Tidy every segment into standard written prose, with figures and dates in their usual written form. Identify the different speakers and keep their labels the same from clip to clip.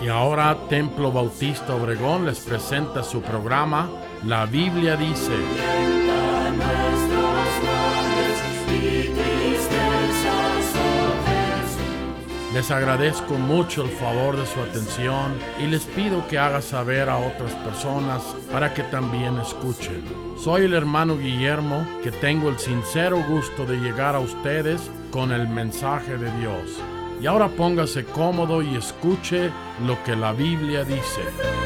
Speaker 1: Y ahora Templo Bautista Obregón les presenta su programa La Biblia dice. Les agradezco mucho el favor de su atención y les pido que haga saber a otras personas para que también escuchen. Soy el hermano Guillermo, que tengo el sincero gusto de llegar a ustedes con el mensaje de Dios. Y ahora póngase cómodo y escuche lo que la Biblia dice.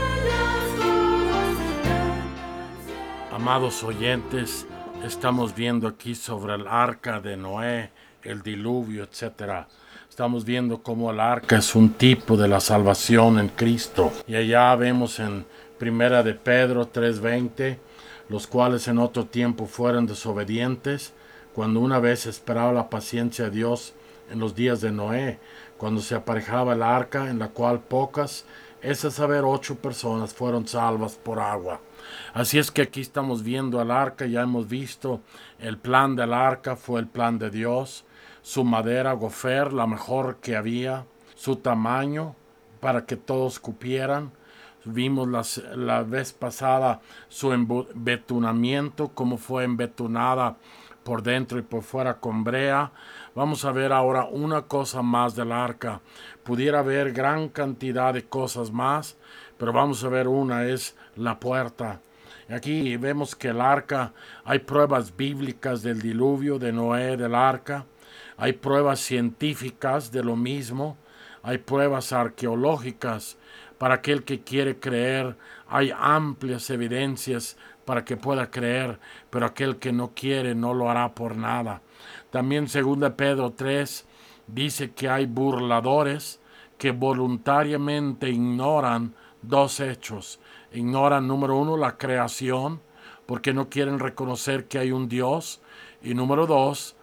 Speaker 1: Amados oyentes, estamos viendo aquí sobre el arca de Noé, el diluvio, etc. Estamos viendo cómo el arca es un tipo de la salvación en Cristo. Y allá vemos en 1 de Pedro 3:20, los cuales en otro tiempo fueron desobedientes, cuando una vez esperaba la paciencia de Dios en los días de Noé, cuando se aparejaba el arca, en la cual pocas, es a saber 8 personas, fueron salvas por agua. Así es que aquí estamos viendo el arca. Ya hemos visto el plan del arca, fue el plan de Dios. Su madera, gofer, la mejor que había. Su tamaño, para que todos cupieran. Vimos la vez pasada su embetunamiento, cómo fue embetunada por dentro y por fuera con brea. Vamos a ver ahora una cosa más del arca. Pudiera haber gran cantidad de cosas más, pero vamos a ver una, es la puerta. Aquí vemos que el arca, hay pruebas bíblicas del diluvio, de Noé, del arca. Hay pruebas científicas de lo mismo. Hay pruebas arqueológicas. Para aquel que quiere creer, hay amplias evidencias para que pueda creer, pero aquel que no quiere no lo hará por nada. También 2 Pedro 3 dice que hay burladores que voluntariamente ignoran 2 hechos. Ignoran, número 1, la creación, porque no quieren reconocer que hay un Dios. Y número 2,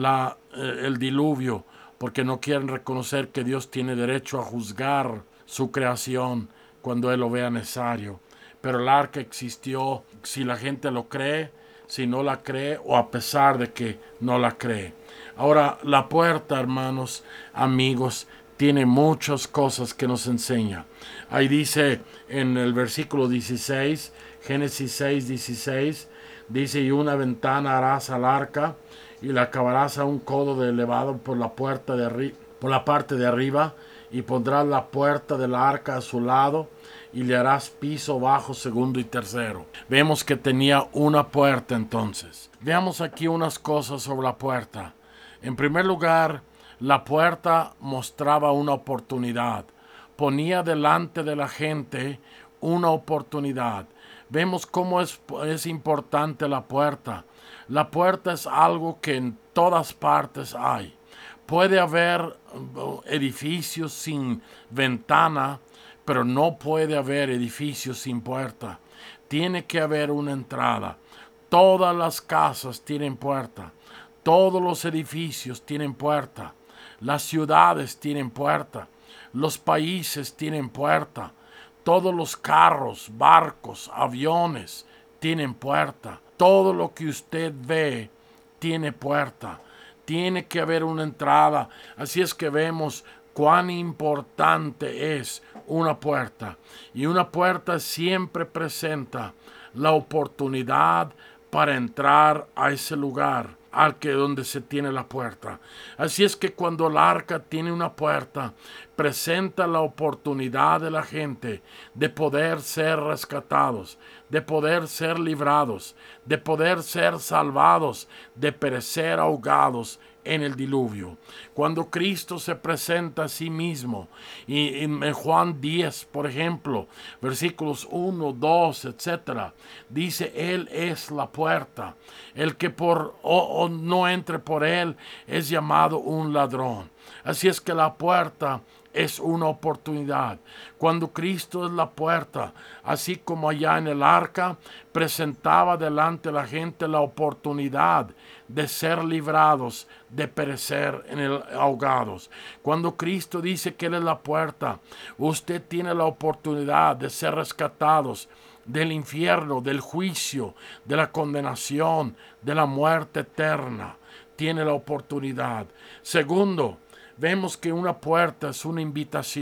Speaker 1: el diluvio, porque no quieren reconocer que Dios tiene derecho a juzgar su creación cuando Él lo vea necesario. Pero el arca existió si la gente lo cree, si no la cree o a pesar de que no la cree. Ahora, la puerta, hermanos, amigos, tiene muchas cosas que nos enseña. Ahí dice en el versículo 16, Génesis 6:16, dice: y una ventana harás al arca y la acabarás a un codo de elevado por la parte de arriba, y pondrás la puerta del arca a su lado, y le harás piso bajo, segundo y tercero. Vemos que tenía una puerta entonces. Veamos aquí unas cosas sobre la puerta. En primer lugar, la puerta mostraba una oportunidad. Ponía delante de la gente una oportunidad. Vemos cómo es importante la puerta. La puerta es algo que en todas partes hay. Puede haber edificios sin ventana, pero no puede haber edificios sin puerta. Tiene que haber una entrada. Todas las casas tienen puerta. Todos los edificios tienen puerta. Las ciudades tienen puerta. Los países tienen puerta. Todos los carros, barcos, aviones tienen puerta. Todo lo que usted ve tiene puerta. Tiene que haber una entrada. Así es que vemos cuán importante es una puerta. Y una puerta siempre presenta la oportunidad para entrar a ese lugar donde se tiene la puerta. Así es que cuando el arca tiene una puerta, presenta la oportunidad de la gente de poder ser rescatados, de poder ser librados, de poder ser salvados, de perecer ahogados en el diluvio. Cuando Cristo se presenta a sí mismo, y en Juan 10, por ejemplo, versículos 1, 2, etc., dice: Él es la puerta. El que no entre por Él es llamado un ladrón. Así es que la puerta es una oportunidad. Cuando Cristo es la puerta, así como allá en el arca, presentaba delante de la gente la oportunidad de ser librados, de perecer ahogados. Cuando Cristo dice que Él es la puerta, usted tiene la oportunidad de ser rescatados del infierno, del juicio, de la condenación, de la muerte eterna. Tiene la oportunidad. Segundo, vemos que una puerta es una invitación.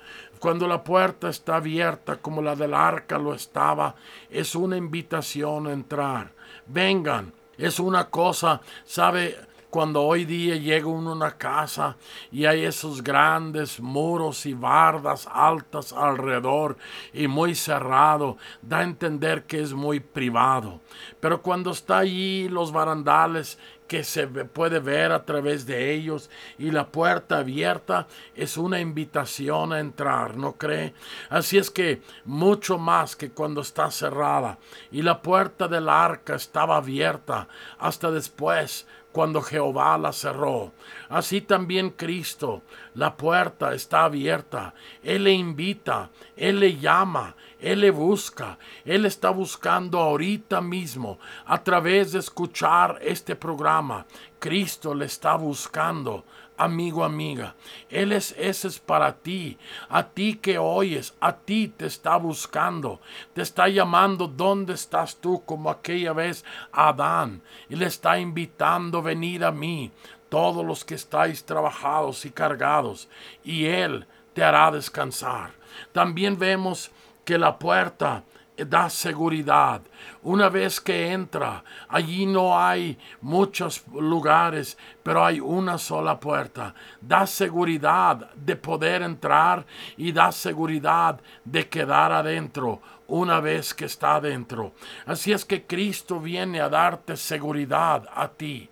Speaker 1: Cuando la puerta está abierta como la del arca lo estaba, es una invitación a entrar. Vengan, es una cosa, ¿sabe? Cuando hoy día llega uno a una casa y hay esos grandes muros y bardas altas alrededor y muy cerrado, da a entender que es muy privado. Pero cuando está allí los barandales que se puede ver a través de ellos y la puerta abierta, es una invitación a entrar, ¿no cree? Así es que mucho más que cuando está cerrada y la puerta del arca estaba abierta hasta después, cuando Jehová la cerró. Así también Cristo, la puerta está abierta. Él le invita, Él le llama, Él le busca. Él está buscando ahorita mismo, a través de escuchar este programa. Cristo le está buscando. Amigo, amiga, ese es para ti, a ti que oyes, a ti te está buscando, te está llamando. ¿Dónde estás tú? Como aquella vez a Adán, y le está invitando: venid a mí, todos los que estáis trabajados y cargados, y Él te hará descansar. También vemos que la puerta da seguridad. Una vez que entra, allí no hay muchos lugares, pero hay una sola puerta. Da seguridad de poder entrar y da seguridad de quedar adentro una vez que está adentro. Así es que Cristo viene a darte seguridad a ti,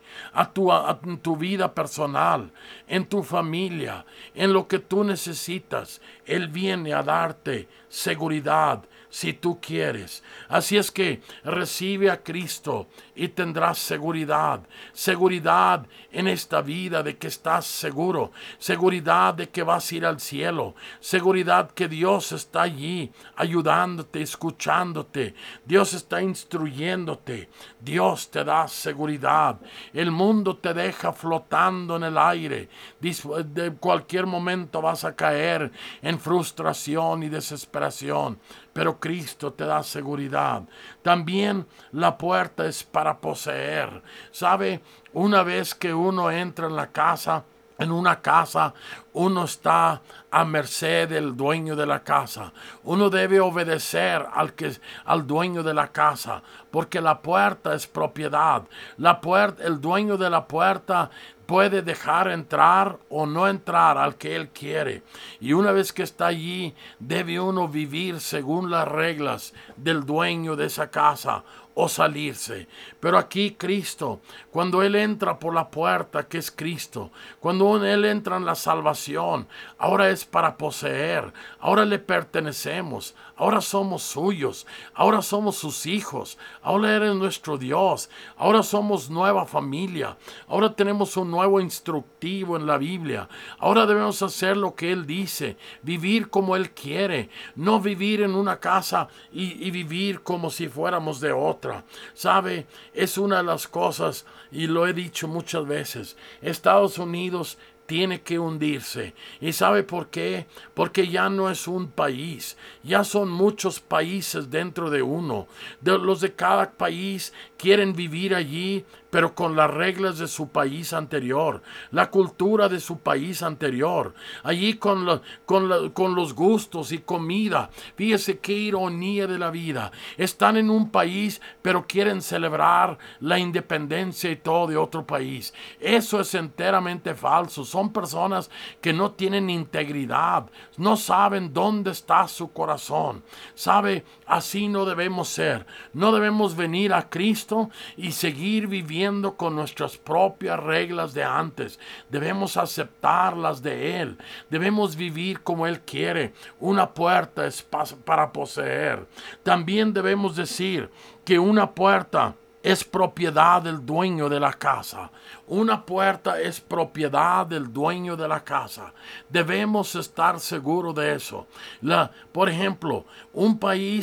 Speaker 1: en tu vida personal, en tu familia, en lo que tú necesitas. Él viene a darte seguridad si tú quieres. Así es que recibe a Cristo y tendrás seguridad. Seguridad en esta vida de que estás seguro. Seguridad de que vas a ir al cielo. Seguridad que Dios está allí ayudándote, escuchándote. Dios está instruyéndote. Dios te da seguridad. El mundo te deja flotando en el aire. De cualquier momento vas a caer en frustración y desesperación. Pero Cristo te da seguridad. También la puerta es para poseer. ¿Sabe? Una vez que uno entra en una casa, uno está a merced del dueño de la casa. Uno debe obedecer al dueño de la casa, porque la puerta es propiedad. El dueño de la puerta puede dejar entrar o no entrar al que él quiere. Y una vez que está allí, debe uno vivir según las reglas del dueño de esa casa o salirse. Pero aquí Cristo, cuando Él entra por la puerta que es Cristo, cuando Él entra en la salvación, ahora es para poseer, ahora le pertenecemos, ahora somos suyos, ahora somos sus hijos, ahora eres nuestro Dios, ahora somos nueva familia, ahora tenemos un nuevo instructivo en la Biblia, ahora debemos hacer lo que Él dice, vivir como Él quiere, no vivir en una casa y vivir como si fuéramos de otra. ¿Sabe? Es una de las cosas, y lo he dicho muchas veces, Estados Unidos tiene que hundirse. ¿Y sabe por qué? Porque ya no es un país, ya son muchos países dentro de uno. Los de cada país quieren vivir allí, pero con las reglas de su país anterior, la cultura de su país anterior, allí con los gustos y comida. Fíjese qué ironía de la vida. Están en un país, pero quieren celebrar la independencia y todo de otro país. Eso es enteramente falso. Son personas que no tienen integridad, no saben dónde está su corazón. ¿Sabe? Así no debemos ser. No debemos venir a Cristo y seguir viviendo con nuestras propias reglas de antes. Debemos aceptar las de Él. Debemos vivir como Él quiere. Una puerta es para poseer. También debemos decir que una puerta es propiedad del dueño de la casa. Una puerta es propiedad del dueño de la casa. Debemos estar seguros de eso. Por ejemplo, un país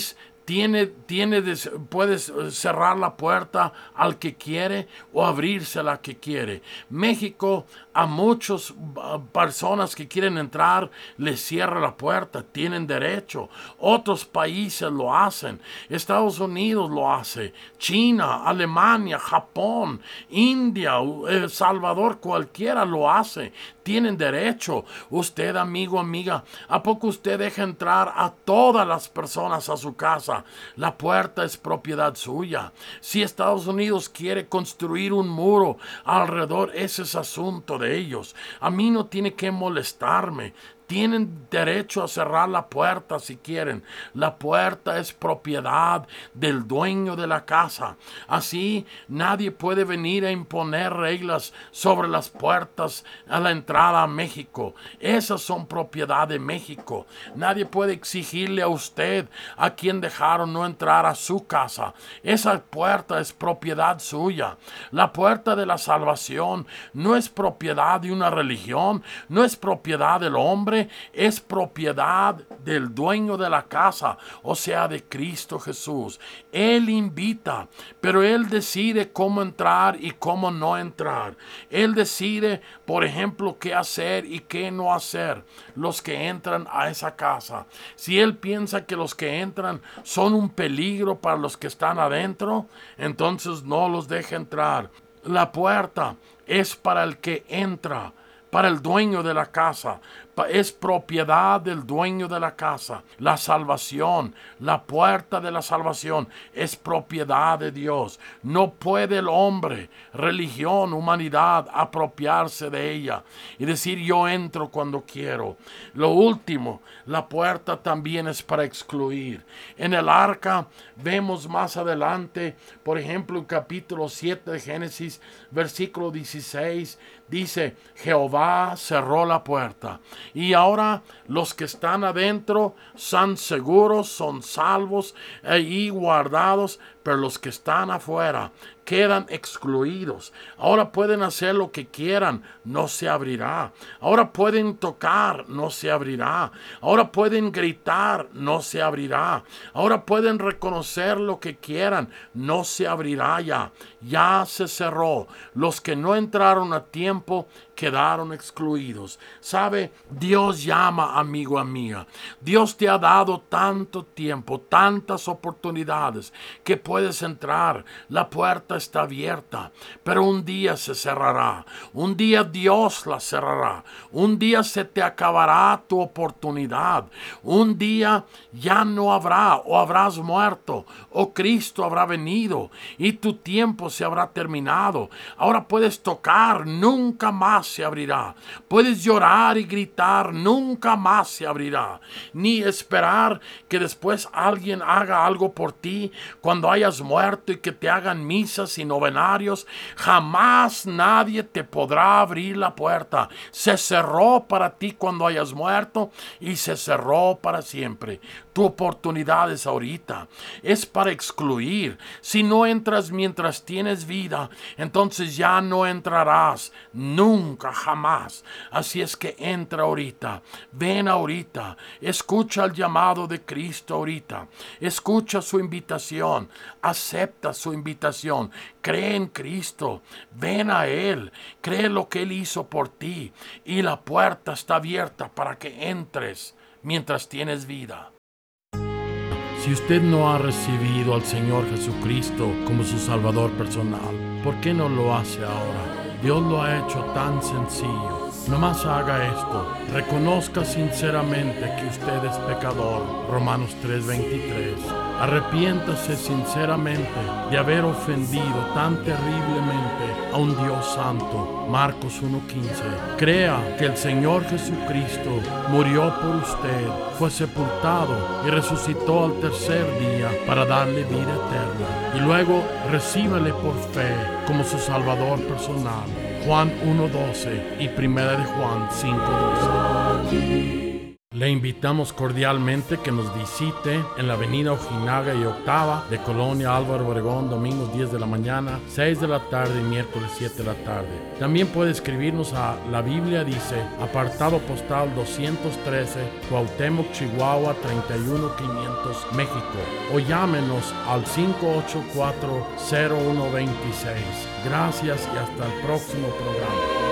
Speaker 1: Puedes cerrar la puerta al que quiere o abrírsela al que quiere. México, a muchas personas que quieren entrar, les cierra la puerta. Tienen derecho. Otros países lo hacen. Estados Unidos lo hace. China, Alemania, Japón, India, El Salvador, cualquiera lo hace. Tienen derecho. Usted, amigo, amiga, ¿a poco usted deja entrar a todas las personas a su casa? La puerta es propiedad suya. Si Estados Unidos quiere construir un muro alrededor, ese es asunto de ellos. A mí no tiene que molestarme. Tienen derecho a cerrar la puerta si quieren. La puerta es propiedad del dueño de la casa. Así nadie puede venir a imponer reglas sobre las puertas a la entrada a México. Esas son propiedad de México. Nadie puede exigirle a usted a quien dejaron no entrar a su casa. Esa puerta es propiedad suya. La puerta de la salvación no es propiedad de una religión, no es propiedad del hombre, es propiedad del dueño de la casa, o sea, de Cristo Jesús. Él invita, pero Él decide cómo entrar y cómo no entrar. Él decide, por ejemplo, qué hacer y qué no hacer los que entran a esa casa. Si Él piensa que los que entran son un peligro para los que están adentro, entonces no los deja entrar. La puerta es para el que entra, para el dueño de la casa. Es propiedad del dueño de la casa. La salvación, la puerta de la salvación es propiedad de Dios. No puede el hombre, religión, humanidad apropiarse de ella y decir yo entro cuando quiero. Lo último, la puerta también es para excluir. En el arca vemos más adelante, por ejemplo, en capítulo 7 de Génesis, versículo 16, dice, Jehová cerró la puerta. Y ahora los que están adentro son seguros, son salvos y guardados, pero los que están afuera quedan excluidos. Ahora pueden hacer lo que quieran, no se abrirá. Ahora pueden tocar, no se abrirá. Ahora pueden gritar, no se abrirá. Ahora pueden reconocer lo que quieran, no se abrirá ya. Ya se cerró. Los que no entraron a tiempo quedaron excluidos. ¿Sabe? Dios llama, amigo, amiga. Dios te ha dado tanto tiempo, tantas oportunidades que puedes entrar. La puerta está abierta, pero un día se cerrará. Un día Dios la cerrará. Un día se te acabará tu oportunidad. Un día ya no habrá, o habrás muerto, o Cristo habrá venido y tu tiempo se habrá terminado. Ahora puedes tocar, nunca más se abrirá. Puedes llorar y gritar, nunca más se abrirá. Ni esperar que después alguien haga algo por ti cuando hayas muerto y que te hagan misas y novenarios. Jamás nadie te podrá abrir la puerta. Se cerró para ti cuando hayas muerto y se cerró para siempre. Tu oportunidad es ahorita. Es para excluir. Si no entras mientras tienes vida, entonces ya no entrarás nunca, jamás. Así es que entra ahorita. Ven ahorita. Escucha el llamado de Cristo ahorita. Escucha su invitación. Acepta su invitación. Cree en Cristo. Ven a Él. Cree lo que Él hizo por ti. Y la puerta está abierta para que entres mientras tienes vida. Si usted no ha recibido al Señor Jesucristo como su Salvador personal, ¿por qué no lo hace ahora? Dios lo ha hecho tan sencillo. Nomás haga esto. Reconozca sinceramente que usted es pecador. Romanos 3:23. Arrepiéntase sinceramente de haber ofendido tan terriblemente a un Dios santo. Marcos 1:15. Crea que el Señor Jesucristo murió por usted, fue sepultado y resucitó al tercer día para darle vida eterna. Y luego recíbale por fe como su Salvador personal. Juan 1:12 y 1 de Juan 5:12. Le invitamos cordialmente que nos visite en la avenida Ojinaga y Octava de Colonia Álvaro Obregón, domingos 10 de la mañana, 6 de la tarde y miércoles 7 de la tarde. También puede escribirnos a La Biblia Dice, apartado postal 213, Cuauhtémoc, Chihuahua 31500, México, o llámenos al 584-0126. Gracias y hasta el próximo programa.